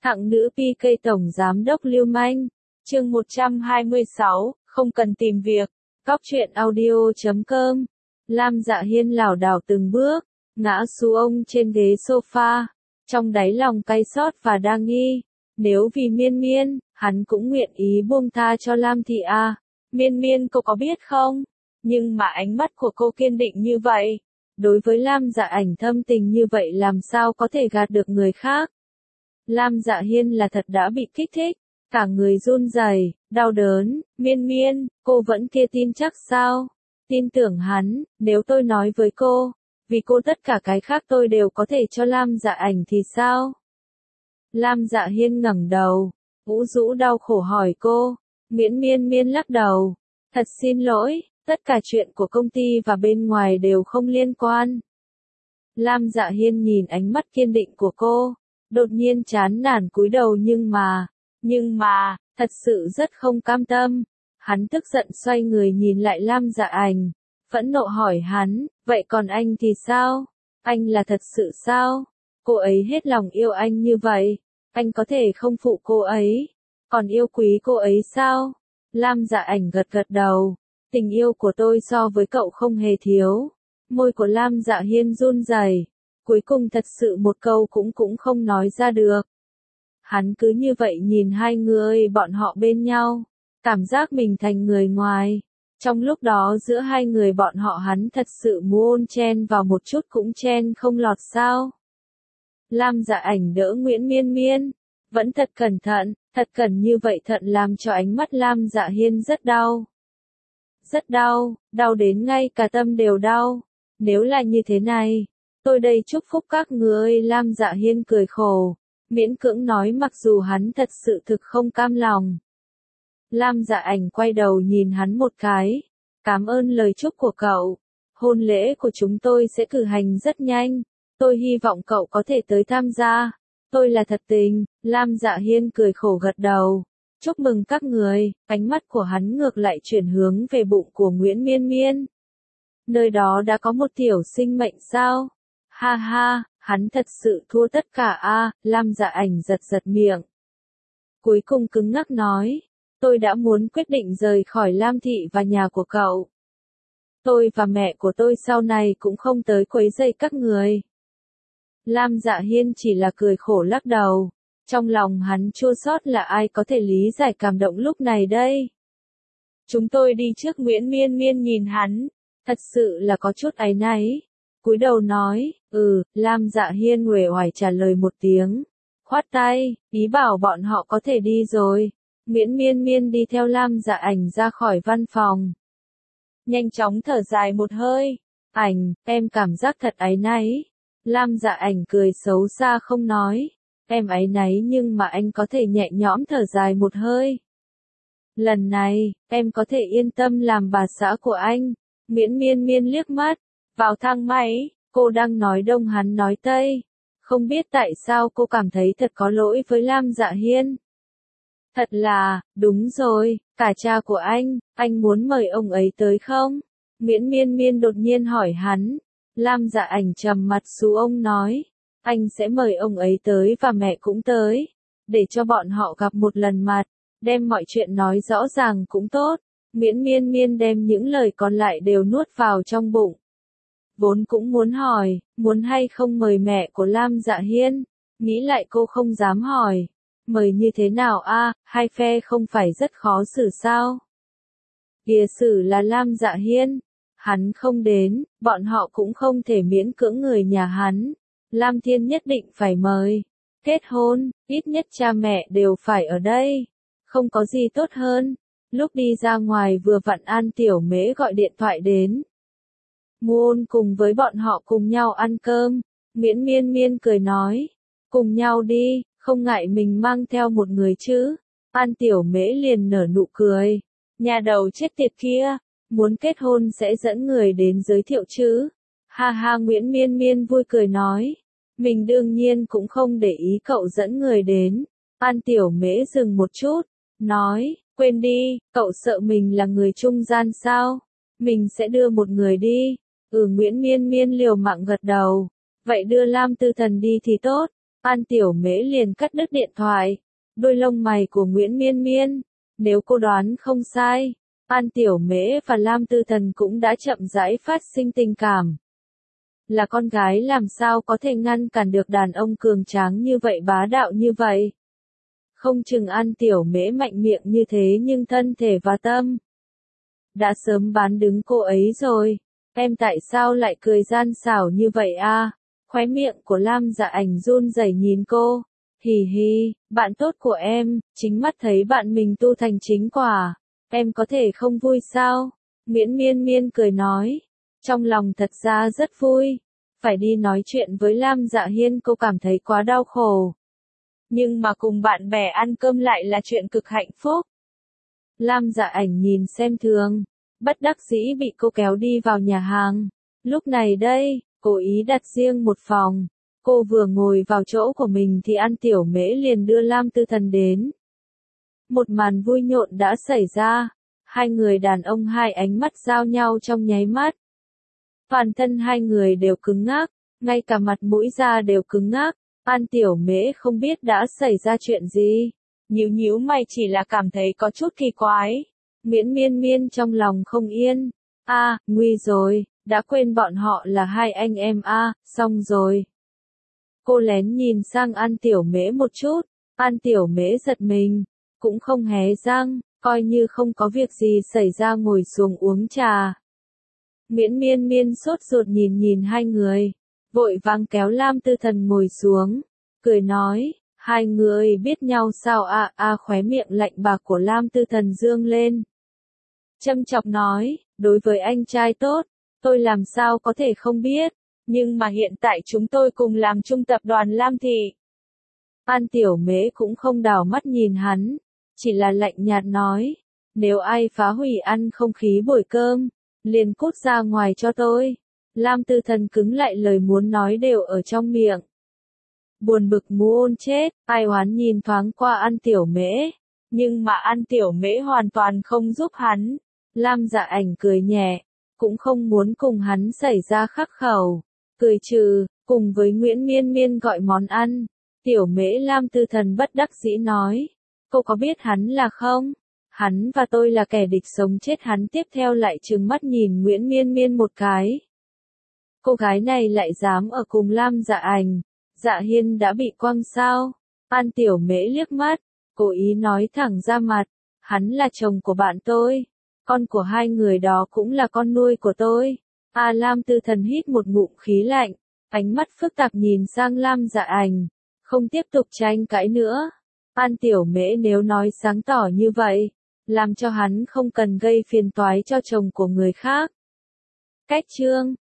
Thặng nữ PK Tổng Giám đốc lưu manh. Chương 126, không cần tìm việc. Cóc truyện audio.com. Lam Dạ Hiên lảo đảo từng bước, ngã xuống ông trên ghế sofa, trong đáy lòng cay xót và đa nghi. Nếu vì Miên Miên, hắn cũng nguyện ý buông tha cho Lam Thị à. Miên Miên cô có biết không? Nhưng mà ánh mắt của cô kiên định như vậy. Đối với Lam Dạ Ảnh thâm tình như vậy làm sao có thể gạt được người khác. Lam Dạ Hiên là thật đã bị kích thích, cả người run rẩy, đau đớn. Miên Miên, cô vẫn kia tin chắc sao? Tin tưởng hắn, nếu tôi nói với cô, vì cô tất cả cái khác tôi đều có thể cho Lam Dạ Ảnh thì sao? Lam Dạ Hiên ngẩng đầu, ủ rũ đau khổ hỏi cô. Miên Miên lắc đầu. Thật xin lỗi, tất cả chuyện của công ty và bên ngoài đều không liên quan. Lam Dạ Hiên nhìn ánh mắt kiên định của cô, đột nhiên chán nản cúi đầu nhưng mà, thật sự rất không cam tâm. Hắn tức giận xoay người nhìn lại Lam Dạ Ảnh, phẫn nộ hỏi hắn, vậy còn anh thì sao? Anh là thật sự sao? Cô ấy hết lòng yêu anh như vậy, anh có thể không phụ cô ấy, còn yêu quý cô ấy sao? Lam Dạ Ảnh gật gật đầu, tình yêu của tôi so với cậu không hề thiếu. Môi của Lam Dạ Hiên run rẩy, cuối cùng thật sự một câu cũng không nói ra được. Hắn cứ như vậy nhìn hai người bọn họ bên nhau, cảm giác mình thành người ngoài. Trong lúc đó giữa hai người bọn họ hắn thật sự muốn chen vào một chút cũng chen không lọt sao. Lam Dạ Ảnh đỡ Nguyễn Miên Miên, vẫn thật cẩn như vậy thận làm cho ánh mắt Lam Dạ Hiên rất đau. Rất đau, đau đến ngay cả tâm đều đau. Nếu là như thế này, tôi đây chúc phúc các người. Lam Dạ Hiên cười khổ, miễn cưỡng nói mặc dù hắn thật sự thực không cam lòng. Lam Dạ Ảnh quay đầu nhìn hắn một cái. Cảm ơn lời chúc của cậu. Hôn lễ của chúng tôi sẽ cử hành rất nhanh. Tôi hy vọng cậu có thể tới tham gia. Tôi là thật tình. Lam Dạ Hiên cười khổ gật đầu. Chúc mừng các người. Ánh mắt của hắn ngược lại chuyển hướng về bụng của Nguyễn Miên Miên. Nơi đó đã có một tiểu sinh mệnh sao? Ha ha, hắn thật sự thua tất cả a. Lam Dạ Ảnh giật miệng. Cuối cùng cứng ngắc nói. Tôi đã muốn quyết định rời khỏi Lam Thị và nhà của cậu. Tôi và mẹ của tôi sau này cũng không tới quấy rầy các người. Lam Dạ Hiên chỉ là cười khổ lắc đầu. Trong lòng hắn chua xót là ai có thể lý giải cảm động lúc này đây. Chúng tôi đi trước. Nguyễn Miên Miên nhìn hắn, thật sự là có chút áy náy. Cúi đầu nói, Lam Dạ Hiên uể oải trả lời một tiếng. Khoát tay, ý bảo bọn họ có thể đi rồi. Nguyễn Miên Miên đi theo Lam Dạ Ảnh ra khỏi văn phòng. Nhanh chóng thở dài một hơi. Ảnh, em cảm giác thật áy náy. Lam Dạ Ảnh cười xấu xa không nói. Em áy náy nhưng mà anh có thể nhẹ nhõm thở dài một hơi. Lần này, em có thể yên tâm làm bà xã của anh. Nguyễn Miên Miên liếc mắt vào thang máy, cô đang nói đông hắn nói tây. Không biết tại sao cô cảm thấy thật có lỗi với Lam Dạ Hiên. Thật là, đúng rồi, cả cha của anh muốn mời ông ấy tới không? Nguyễn Miên Miên đột nhiên hỏi hắn. Lam Dạ Ảnh trầm mặt xuống ông nói. Anh sẽ mời ông ấy tới và mẹ cũng tới. Để cho bọn họ gặp một lần mặt, đem mọi chuyện nói rõ ràng cũng tốt. Nguyễn Miên Miên đem những lời còn lại đều nuốt vào trong bụng. Vốn cũng muốn hỏi, muốn hay không mời mẹ của Lam Dạ Hiên. Nghĩ lại cô không dám hỏi. Mời như thế nào a? Hai phe không phải rất khó xử sao? Kìa xử là Lam Dạ Hiên. Hắn không đến, bọn họ cũng không thể miễn cưỡng người nhà hắn. Lam Thiên nhất định phải mời. Kết hôn, ít nhất cha mẹ đều phải ở đây. Không có gì tốt hơn. Lúc đi ra ngoài vừa vặn An Tiểu Mễ gọi điện thoại đến. Muốn cùng với bọn họ cùng nhau ăn cơm. Nguyễn Miên Miên cười nói. Cùng nhau đi, không ngại mình mang theo một người chứ. An Tiểu Mễ liền nở nụ cười. Nhà đầu chết tiệt kia, muốn kết hôn sẽ dẫn người đến giới thiệu chứ. Ha ha. Nguyễn Miên Miên vui cười nói. Mình đương nhiên cũng không để ý cậu dẫn người đến. An Tiểu Mễ dừng một chút, nói, quên đi, cậu sợ mình là người trung gian sao? Mình sẽ đưa một người đi. Nguyễn Miên Miên liều mạng gật đầu. Vậy đưa Lam Tư Thần đi thì tốt. An Tiểu Mễ liền cắt đứt điện thoại. Đôi lông mày của Nguyễn Miên Miên. Nếu cô đoán không sai, An Tiểu Mễ và Lam Tư Thần cũng đã chậm rãi phát sinh tình cảm. Là con gái làm sao có thể ngăn cản được đàn ông cường tráng như vậy, bá đạo như vậy. Không chừng An Tiểu Mễ mạnh miệng như thế nhưng thân thể và tâm đã sớm bán đứng cô ấy rồi. Em tại sao lại cười gian xảo như vậy a? Khóe miệng của Lam Dạ Ảnh run rẩy nhìn cô. Hì hì, bạn tốt của em, chính mắt thấy bạn mình tu thành chính quả. Em có thể không vui sao? Nguyễn Miên Miên cười nói. Trong lòng thật ra rất vui. Phải đi nói chuyện với Lam Dạ Hiên cô cảm thấy quá đau khổ. Nhưng mà cùng bạn bè ăn cơm lại là chuyện cực hạnh phúc. Lam Dạ Ảnh nhìn xem thường. Bất đắc dĩ bị cô kéo đi vào nhà hàng. Lúc này đây, cố ý đặt riêng một phòng. Cô vừa ngồi vào chỗ của mình thì An Tiểu Mễ liền đưa Lam Tư Thần đến. Một màn vui nhộn đã xảy ra. Hai người đàn ông hai ánh mắt giao nhau trong nháy mắt. Toàn thân hai người đều cứng ngắc, ngay cả mặt mũi da đều cứng ngắc. An Tiểu Mễ không biết đã xảy ra chuyện gì. Nhíu nhíu mày chỉ là cảm thấy có chút kỳ quái. Nguyễn Miên Miên trong lòng không yên. Nguy rồi, đã quên bọn họ là hai anh em xong rồi. Cô lén nhìn sang An Tiểu Mễ một chút. An Tiểu Mễ giật mình, cũng không hé răng, coi như không có việc gì xảy ra ngồi xuống uống trà. Nguyễn Miên Miên sốt ruột nhìn hai người, vội vàng kéo Lam Tư Thần ngồi xuống, cười nói, hai người biết nhau sao khóe miệng lạnh bạc của Lam Tư Thần dương lên. Châm chọc nói, đối với anh trai tốt, tôi làm sao có thể không biết, nhưng mà hiện tại chúng tôi cùng làm chung tập đoàn Lam Thị. An Tiểu Mễ cũng không đảo mắt nhìn hắn, chỉ là lạnh nhạt nói, nếu ai phá hủy ăn không khí buổi cơm, liền cút ra ngoài cho tôi. Lam Tư Thần cứng lại lời muốn nói đều ở trong miệng. Buồn bực muốn chết, ai oán nhìn thoáng qua An Tiểu Mễ, nhưng mà An Tiểu Mễ hoàn toàn không giúp hắn. Lam Dạ Ảnh cười nhẹ, cũng không muốn cùng hắn xảy ra khắc khẩu, cười trừ, cùng với Nguyễn Miên Miên gọi món ăn. Tiểu Mễ Lam Tư Thần bất đắc dĩ nói, cô có biết hắn là không? Hắn và tôi là kẻ địch sống chết. Hắn tiếp theo lại trừng mắt nhìn Nguyễn Miên Miên một cái. Cô gái này lại dám ở cùng Lam Dạ Ảnh. Dạ Hiên đã bị quăng sao? An Tiểu Mễ liếc mắt, cố ý nói thẳng ra mặt, hắn là chồng của bạn tôi. Con của hai người đó cũng là con nuôi của tôi. Lam Tư Thần hít một ngụm khí lạnh, ánh mắt phức tạp nhìn sang Lam Dạ Ảnh, không tiếp tục tranh cãi nữa. An Tiểu Mễ nếu nói sáng tỏ như vậy, làm cho hắn không cần gây phiền toái cho chồng của người khác. Cách chương